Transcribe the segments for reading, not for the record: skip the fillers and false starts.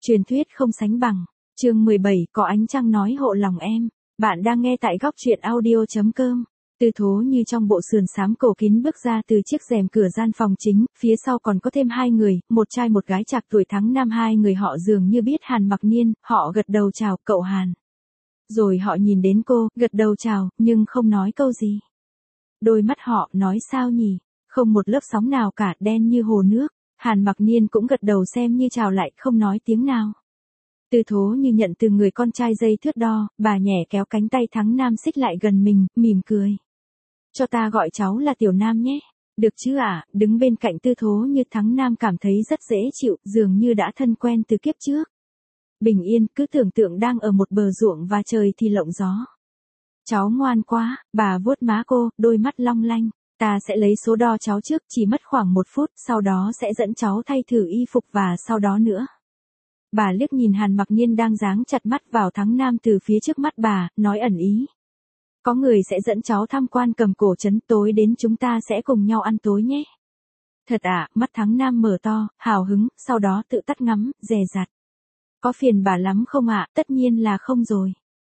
Truyền thuyết không sánh bằng. Chương 17, có ánh trăng nói hộ lòng em. Bạn đang nghe tại góc truyện audio.com. Tư Thố Như trong bộ sườn xám cổ kín bước ra từ chiếc rèm cửa gian phòng chính, phía sau còn có thêm hai người, một trai một gái trạc tuổi tháng năm. Hai người họ dường như biết Hàn Mặc Niên, họ gật đầu chào, cậu Hàn. Rồi họ nhìn đến cô, gật đầu chào, nhưng không nói câu gì. Đôi mắt họ, nói sao nhỉ, không một lớp sóng nào cả, đen như hồ nước. Hàn Mặc Niên cũng gật đầu xem như chào lại, không nói tiếng nào. Tư Thố Như nhận từ người con trai dây thước đo, bà nhẹ kéo cánh tay Thắng Nam xích lại gần mình, mỉm cười. Cho ta gọi cháu là Tiểu Nam nhé. Được chứ ạ? Đứng bên cạnh Tư Thố Như, Thắng Nam cảm thấy rất dễ chịu, dường như đã thân quen từ kiếp trước. Bình yên, cứ tưởng tượng đang ở một bờ ruộng và trời thì lộng gió. Cháu ngoan quá, bà vuốt má cô, đôi mắt long lanh. Ta sẽ lấy số đo cháu trước, chỉ mất khoảng 1 phút, sau đó sẽ dẫn cháu thay thử y phục và sau đó nữa. Bà liếc nhìn Hàn Mặc Niên đang dáng chặt mắt vào Thắng Nam từ phía trước mắt bà, nói ẩn ý. Có người sẽ dẫn cháu tham quan Cầm Cổ trấn, tối đến chúng ta sẽ cùng nhau ăn tối nhé. Thật ạ? Mắt Thắng Nam mở to, hào hứng, sau đó tự tắt ngắm, dè dặt. Có phiền bà lắm không ạ? Tất nhiên là không rồi.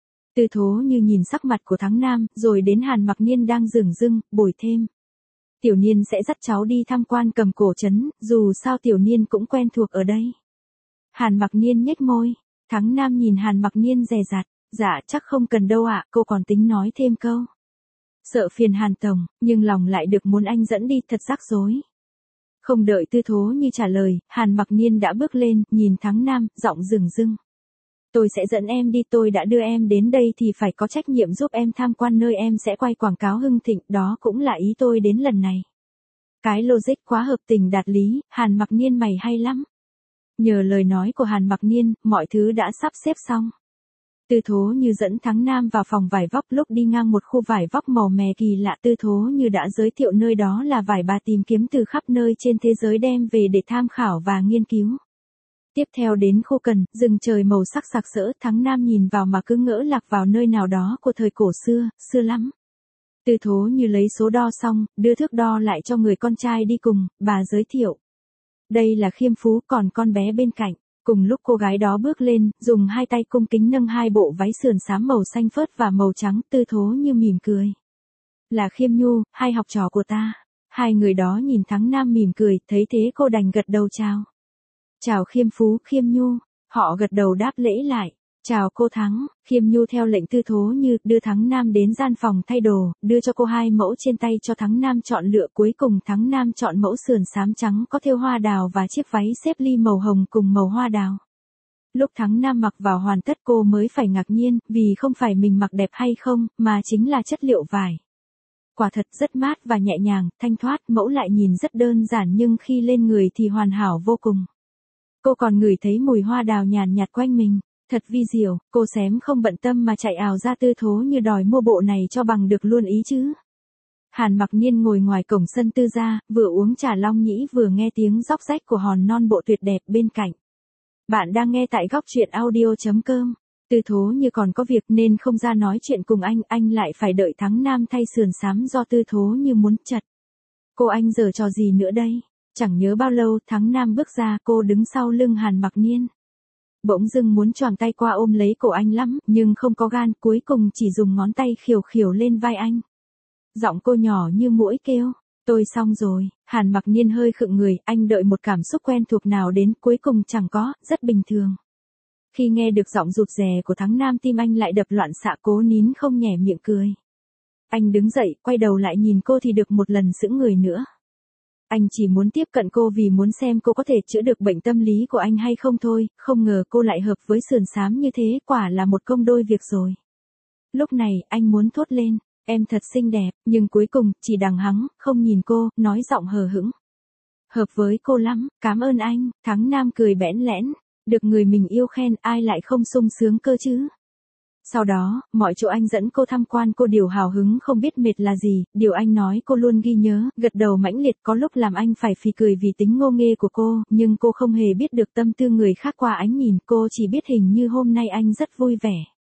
Tư Thố Như nhìn sắc mặt của Thắng Nam, rồi đến Hàn Mặc Niên đang dửng dưng, bồi thêm. Tiểu Niên sẽ dắt cháu đi tham quan Cầm Cổ trấn, dù sao Tiểu Niên cũng quen thuộc ở đây. Hàn Mặc Niên nhếch môi. Thắng Nam nhìn Hàn Mặc Niên dè dặt. Dạ chắc không cần đâu ạ, cô còn tính nói thêm câu. Sợ phiền Hàn Tổng, nhưng lòng lại được muốn anh dẫn đi, thật rắc rối. Không đợi Tư Thố Như trả lời, Hàn Mặc Niên đã bước lên, nhìn Thắng Nam, giọng dửng dưng. Tôi sẽ dẫn em đi, tôi đã đưa em đến đây thì phải có trách nhiệm giúp em tham quan nơi em sẽ quay quảng cáo hưng thịnh, đó cũng là ý tôi đến lần này. Cái logic quá hợp tình đạt lý, Hàn Mặc Niên mày hay lắm. Nhờ lời nói của Hàn Mặc Niên, mọi thứ đã sắp xếp xong. Tư Thố Như dẫn Thắng Nam vào phòng vải vóc, lúc đi ngang một khu vải vóc màu mè kỳ lạ, Tư Thố Như đã giới thiệu nơi đó là vải bà tìm kiếm từ khắp nơi trên thế giới đem về để tham khảo và nghiên cứu. Tiếp theo đến khu cần, rừng trời màu sắc sặc sỡ, Thắng Nam nhìn vào mà cứ ngỡ lạc vào nơi nào đó của thời cổ xưa, xưa lắm. Tư Thố Như lấy số đo xong, đưa thước đo lại cho người con trai đi cùng, bà giới thiệu. Đây là Khiêm Phú, còn con bé bên cạnh. Cùng lúc cô gái đó bước lên, dùng hai tay cung kính nâng hai bộ váy sườn xám màu xanh phớt và màu trắng, Tư Thố Như mỉm cười. Là Khiêm Nhu, hai học trò của ta. Hai người đó nhìn Thắng Nam mỉm cười, thấy thế cô đành gật đầu chào. Chào Khiêm Phú, Khiêm Nhu. Họ gật đầu đáp lễ lại. Chào cô Thắng. Khiêm Nhu theo lệnh Tư Thố Như, đưa Thắng Nam đến gian phòng thay đồ, đưa cho cô 2 mẫu trên tay cho Thắng Nam chọn lựa. Cuối cùng Thắng Nam chọn mẫu sườn xám trắng có thêu hoa đào và chiếc váy xếp ly màu hồng cùng màu hoa đào. Lúc Thắng Nam mặc vào hoàn tất cô mới phải ngạc nhiên, vì không phải mình mặc đẹp hay không, mà chính là chất liệu vải. Quả thật rất mát và nhẹ nhàng, thanh thoát, mẫu lại nhìn rất đơn giản nhưng khi lên người thì hoàn hảo vô cùng. Cô còn ngửi thấy mùi hoa đào nhàn nhạt quanh mình. Thật vi diệu, cô xém không bận tâm mà chạy ào ra. Tư Thố Như đòi mua bộ này cho bằng được luôn ý chứ. Hàn Mặc Niên ngồi ngoài cổng sân Tư gia, vừa uống trà long nhĩ vừa nghe tiếng róc rách của hòn non bộ tuyệt đẹp bên cạnh. Bạn đang nghe tại góc truyện audio.com. Tư Thố Như còn có việc nên không ra nói chuyện cùng anh lại phải đợi Thắng Nam thay sườn xám do Tư Thố Như muốn chật. Cô anh giở trò gì nữa đây? Chẳng nhớ bao lâu Thắng Nam bước ra, cô đứng sau lưng Hàn Mặc Niên. Bỗng dưng muốn choàng tay qua ôm lấy cổ anh lắm, nhưng không có gan, cuối cùng chỉ dùng ngón tay khều khều lên vai anh. Giọng cô nhỏ như muỗi kêu, tôi xong rồi. Hàn Mặc Niên hơi khựng người, anh đợi một cảm xúc quen thuộc nào đến, cuối cùng chẳng có, rất bình thường. Khi nghe được giọng rụt rè của Thắng Nam, tim anh lại đập loạn xạ, cố nín không nhẻ miệng cười. Anh đứng dậy, quay đầu lại nhìn cô thì được một lần sững người nữa. Anh chỉ muốn tiếp cận cô vì muốn xem cô có thể chữa được bệnh tâm lý của anh hay không thôi, không ngờ cô lại hợp với sườn xám như thế, quả là một công đôi việc rồi. Lúc này, anh muốn thốt lên, em thật xinh đẹp, nhưng cuối cùng, chỉ đằng hắng, không nhìn cô, nói giọng hờ hững. Hợp với cô lắm, cảm ơn anh. Thắng Nam cười bẽn lẽn, được người mình yêu khen, ai lại không sung sướng cơ chứ. Sau đó, mọi chỗ anh dẫn cô tham quan cô đều hào hứng không biết mệt là gì, điều anh nói cô luôn ghi nhớ, gật đầu mãnh liệt, có lúc làm anh phải phì cười vì tính ngô nghê của cô, nhưng cô không hề biết được tâm tư người khác qua ánh nhìn, cô chỉ biết hình như hôm nay anh rất vui vẻ.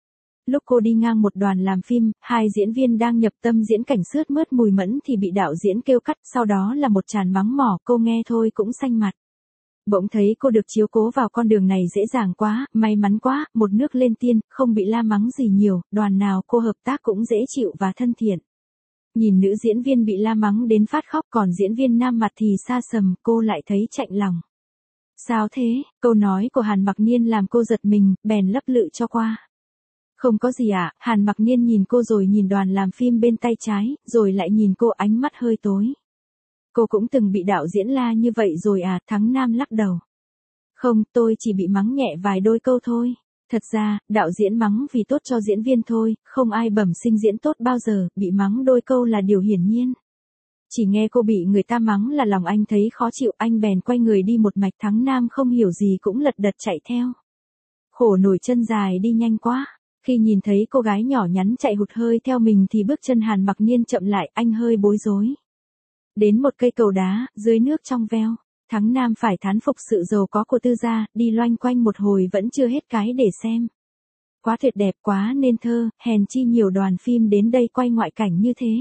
Lúc cô đi ngang một đoàn làm phim, 2 diễn viên đang nhập tâm diễn cảnh sướt mướt mùi mẫn thì bị đạo diễn kêu cắt, sau đó là một tràn mắng mỏ, cô nghe thôi cũng xanh mặt. Bỗng thấy cô được chiếu cố vào con đường này dễ dàng quá, may mắn quá, một nước lên tiên, không bị la mắng gì nhiều, đoàn nào cô hợp tác cũng dễ chịu và thân thiện. Nhìn nữ diễn viên bị la mắng đến phát khóc, còn diễn viên nam mặt thì xa sầm, cô lại thấy chạnh lòng. Sao thế? Câu nói của Hàn Mặc Niên làm cô giật mình, bèn lấp lự cho qua. Không có gì ạ. Hàn Mặc Niên nhìn cô rồi nhìn đoàn làm phim bên tay trái, rồi lại nhìn cô, ánh mắt hơi tối. Cô cũng từng bị đạo diễn la như vậy rồi à? Thắng Nam lắc đầu. Không, tôi chỉ bị mắng nhẹ vài đôi câu thôi. Thật ra, đạo diễn mắng vì tốt cho diễn viên thôi, không ai bẩm sinh diễn tốt bao giờ, bị mắng đôi câu là điều hiển nhiên. Chỉ nghe cô bị người ta mắng là lòng anh thấy khó chịu, anh bèn quay người đi một mạch. Thắng Nam không hiểu gì cũng lật đật chạy theo. Khổ nổi chân dài đi nhanh quá. Khi nhìn thấy cô gái nhỏ nhắn chạy hụt hơi theo mình thì bước chân Hàn Mặc Niên chậm lại, anh hơi bối rối. Đến một cây cầu đá, dưới nước trong veo, Thắng Nam phải thán phục sự giàu có của Tư gia, đi loanh quanh một hồi vẫn chưa hết cái để xem. Quá tuyệt đẹp, quá nên thơ, hèn chi nhiều đoàn phim đến đây quay ngoại cảnh như thế.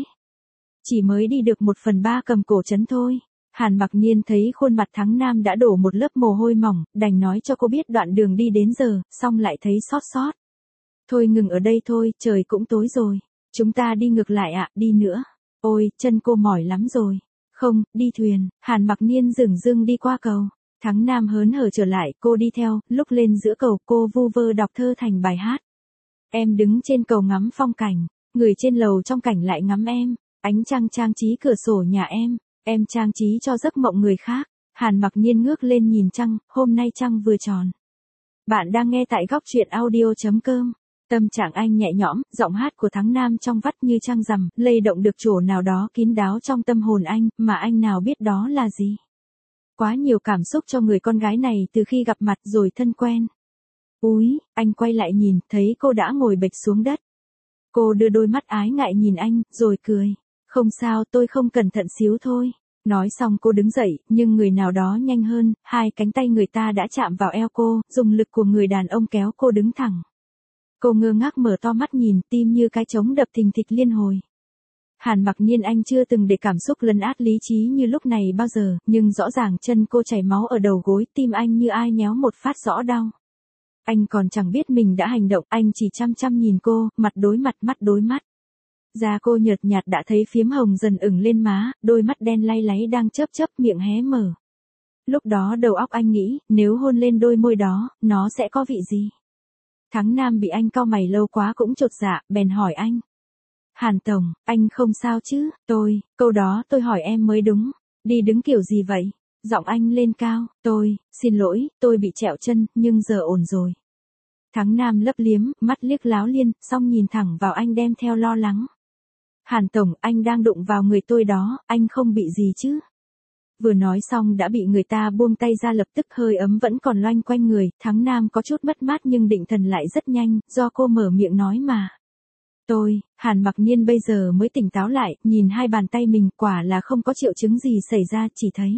Chỉ mới đi được 1/3 cầm cổ trấn thôi. Hàn Mặc Niên thấy khuôn mặt Thắng Nam đã đổ một lớp mồ hôi mỏng, đành nói cho cô biết đoạn đường đi đến giờ, xong lại thấy xót xót. Thôi ngừng ở đây thôi, trời cũng tối rồi. Chúng ta đi ngược lại ạ, đi nữa. Ôi, chân cô mỏi lắm rồi. Không, đi thuyền. Hàn Mặc Niên dửng dưng đi qua cầu. Thắng Nam hớn hở trở lại, cô đi theo, lúc lên giữa cầu cô vu vơ đọc thơ thành bài hát. Em đứng trên cầu ngắm phong cảnh, người trên lầu trong cảnh lại ngắm em. Ánh trăng trang trí cửa sổ nhà em trang trí cho giấc mộng người khác. Hàn Mặc Niên ngước lên nhìn trăng, hôm nay trăng vừa tròn. Bạn đang nghe tại góc truyện audio.com. Tâm trạng anh nhẹ nhõm, giọng hát của Thắng Nam trong vắt như trăng rằm, lay động được chỗ nào đó kín đáo trong tâm hồn anh, mà anh nào biết đó là gì. Quá nhiều cảm xúc cho người con gái này từ khi gặp mặt rồi thân quen. Úi, anh quay lại nhìn, thấy cô đã ngồi bệt xuống đất. Cô đưa đôi mắt ái ngại nhìn anh, rồi cười. Không sao, tôi không cẩn thận xíu thôi. Nói xong cô đứng dậy, nhưng người nào đó nhanh hơn, hai cánh tay người ta đã chạm vào eo cô, dùng lực của người đàn ông kéo cô đứng thẳng. Cô ngơ ngác mở to mắt nhìn, tim như cái trống đập thình thịch liên hồi. Hàn Mặc Niên anh chưa từng để cảm xúc lấn át lý trí như lúc này bao giờ, nhưng rõ ràng chân cô chảy máu ở đầu gối, tim anh như ai nhéo một phát rõ đau. Anh còn chẳng biết mình đã hành động, anh chỉ chăm chăm nhìn cô, mặt đối mặt, mắt đối mắt. Da cô nhợt nhạt đã thấy phiếm hồng dần ửng lên má, đôi mắt đen lay láy đang chớp chớp, miệng hé mở. Lúc đó đầu óc anh nghĩ, nếu hôn lên đôi môi đó, nó sẽ có vị gì? Thắng Nam bị anh cau mày lâu quá cũng chột dạ, bèn hỏi anh. Hàn Tổng, anh không sao chứ? Câu đó tôi hỏi em mới đúng. Đi đứng kiểu gì vậy? Giọng anh lên cao, xin lỗi, tôi bị trẹo chân, nhưng giờ ổn rồi. Thắng Nam lấp liếm, mắt liếc láo liên, xong nhìn thẳng vào anh đem theo lo lắng. Hàn Tổng, anh đang đụng vào người tôi đó, anh không bị gì chứ? Vừa nói xong đã bị người ta buông tay ra, lập tức hơi ấm vẫn còn loanh quanh người, Thắng Nam có chút mất mát nhưng định thần lại rất nhanh, do cô mở miệng nói mà. Hàn Mặc Niên bây giờ mới tỉnh táo lại, nhìn hai bàn tay mình, quả là không có triệu chứng gì xảy ra, chỉ thấy.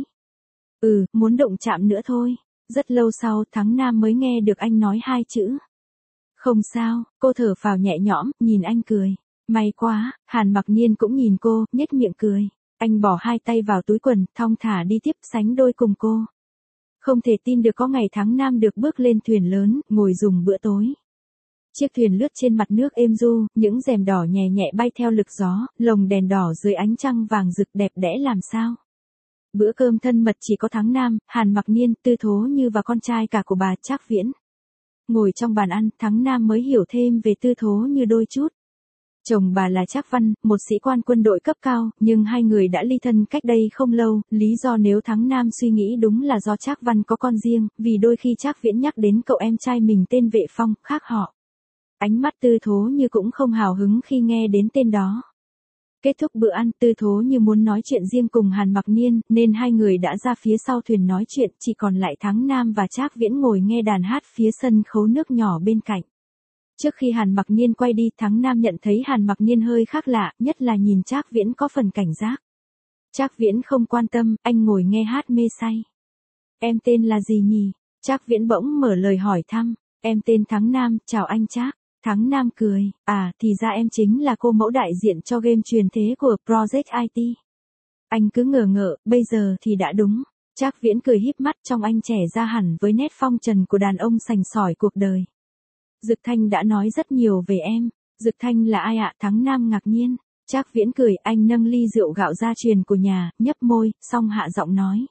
Muốn đụng chạm nữa thôi. Rất lâu sau, Thắng Nam mới nghe được anh nói hai chữ. Không sao, cô thở phào nhẹ nhõm, nhìn anh cười. May quá, Hàn Mặc Niên cũng nhìn cô, nhếch miệng cười. Anh bỏ hai tay vào túi quần, thong thả đi tiếp, sánh đôi cùng cô. Không thể tin được có ngày Thắng Nam được bước lên thuyền lớn, ngồi dùng bữa tối. Chiếc thuyền lướt trên mặt nước êm du, những rèm đỏ nhẹ nhẹ bay theo lực gió, lồng đèn đỏ dưới ánh trăng vàng rực đẹp đẽ làm sao. Bữa cơm thân mật chỉ có Thắng Nam, Hàn Mặc Niên, Tư Thố Như và con trai cả của bà Trác Viễn. Ngồi trong bàn ăn, Thắng Nam mới hiểu thêm về Tư Thố Như đôi chút. Chồng bà là Trác Văn, một sĩ quan quân đội cấp cao, nhưng hai người đã ly thân cách đây không lâu, lý do nếu Thắng Nam suy nghĩ đúng là do Trác Văn có con riêng, vì đôi khi Trác Viễn nhắc đến cậu em trai mình tên Vệ Phong, khác họ. Ánh mắt Tư Thố Như cũng không hào hứng khi nghe đến tên đó. Kết thúc bữa ăn, Tư Thố Như muốn nói chuyện riêng cùng Hàn Mặc Niên, nên hai người đã ra phía sau thuyền nói chuyện, chỉ còn lại Thắng Nam và Trác Viễn ngồi nghe đàn hát phía sân khấu nước nhỏ bên cạnh. Trước khi Hàn Mặc Niên quay đi, Thắng Nam nhận thấy Hàn Mặc Niên hơi khác lạ, nhất là nhìn Trác Viễn có phần cảnh giác. Trác Viễn không quan tâm, anh ngồi nghe hát mê say. Em tên là gì nhỉ? Trác Viễn bỗng mở lời hỏi thăm. Em tên Thắng Nam, chào anh Trác. Thắng Nam cười, thì ra em chính là cô mẫu đại diện cho game truyền thế của Project IT. Anh cứ ngờ ngợ, bây giờ thì đã đúng. Trác Viễn cười híp mắt, trong anh trẻ ra hẳn với nét phong trần của đàn ông sành sỏi cuộc đời. Dực Thanh đã nói rất nhiều về em. Dực Thanh là ai ạ? Thắng Nam ngạc nhiên. Trác Viễn cười, anh nâng ly rượu gạo gia truyền của nhà, nhấp môi, xong hạ giọng nói.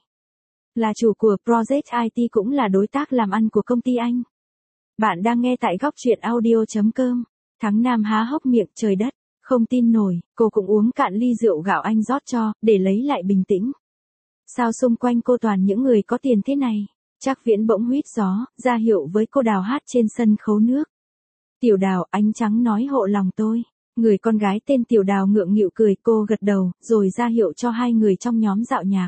Là chủ của Project IT cũng là đối tác làm ăn của công ty anh. Bạn đang nghe tại góc truyện audio.com. Thắng Nam há hốc miệng, trời đất, không tin nổi, cô cũng uống cạn ly rượu gạo anh rót cho, để lấy lại bình tĩnh. Sao xung quanh cô toàn những người có tiền thế này? Trác Viễn bỗng huýt gió, ra hiệu với cô Đào hát trên sân khấu nước. Tiểu Đào, ánh trắng nói hộ lòng tôi. Người con gái tên Tiểu Đào ngượng nghịu cười, cô gật đầu, rồi ra hiệu cho hai người trong nhóm dạo nhạc.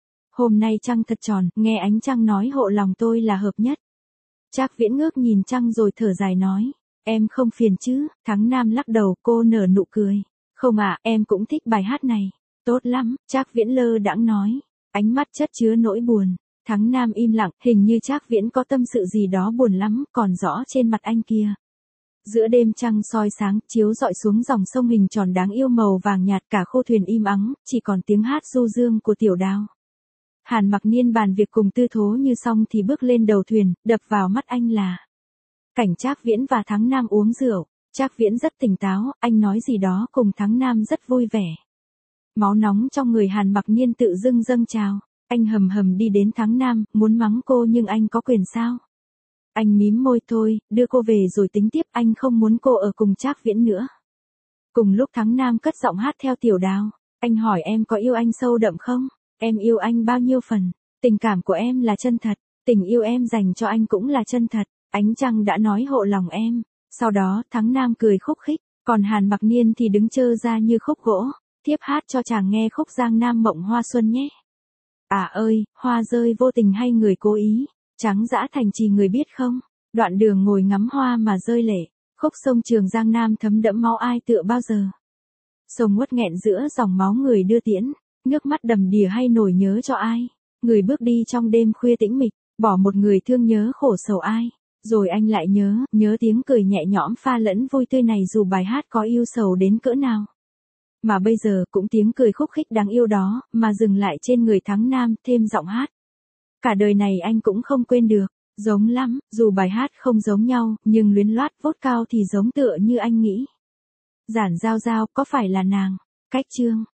Hôm nay trăng thật tròn, nghe ánh trăng nói hộ lòng tôi là hợp nhất. Trác Viễn ngước nhìn trăng rồi thở dài nói. Em không phiền chứ? Thắng Nam lắc đầu, cô nở nụ cười. Không ạ, em cũng thích bài hát này. Tốt lắm, Trác Viễn lơ đãng nói. Ánh mắt chất chứa nỗi buồn. Thắng Nam im lặng, hình như Trác Viễn có tâm sự gì đó buồn lắm, còn rõ trên mặt anh kia. Giữa đêm trăng soi sáng, chiếu rọi xuống dòng sông hình tròn đáng yêu màu vàng nhạt, cả khu thuyền im ắng, chỉ còn tiếng hát du dương của Tiểu Đào. Hàn Mặc Niên bàn việc cùng Tư Thố Như xong thì bước lên đầu thuyền, đập vào mắt anh là cảnh Trác Viễn và Thắng Nam uống rượu. Trác Viễn rất tỉnh táo, anh nói gì đó cùng Thắng Nam rất vui vẻ. Máu nóng trong người Hàn Mặc Niên tự dưng dâng trào. Anh hầm hầm đi đến Thắng Nam, muốn mắng cô nhưng anh có quyền sao? Anh mím môi, thôi, đưa cô về rồi tính tiếp, anh không muốn cô ở cùng Trác Viễn nữa. Cùng lúc Thắng Nam cất giọng hát theo Tiểu Đào. Anh hỏi em có yêu anh sâu đậm không? Em yêu anh bao nhiêu phần? Tình cảm của em là chân thật, tình yêu em dành cho anh cũng là chân thật. Ánh trăng đã nói hộ lòng em. Sau đó Thắng Nam cười khúc khích, còn Hàn Mặc Niên thì đứng trơ ra như khúc gỗ. Tiếp hát cho chàng nghe khúc Giang Nam Mộng Hoa Xuân nhé. À ơi, hoa rơi vô tình hay người cố ý, trắng dã thành trì người biết không? Đoạn đường ngồi ngắm hoa mà rơi lệ, khúc sông Trường Giang Nam thấm đẫm máu ai tựa bao giờ? Sông uất nghẹn giữa dòng máu người đưa tiễn, nước mắt đầm đìa hay nổi nhớ cho ai? Người bước đi trong đêm khuya tĩnh mịch, bỏ một người thương nhớ khổ sầu ai? Rồi anh lại nhớ tiếng cười nhẹ nhõm pha lẫn vui tươi này dù bài hát có yêu sầu đến cỡ nào. Mà bây giờ cũng tiếng cười khúc khích đáng yêu đó, mà dừng lại trên người Thắng Nam, thêm giọng hát. Cả đời này anh cũng không quên được, giống lắm, dù bài hát không giống nhau, nhưng luyến loát vốt cao thì giống tựa như anh nghĩ. Giản Giao Giao, có phải là nàng? Cách chương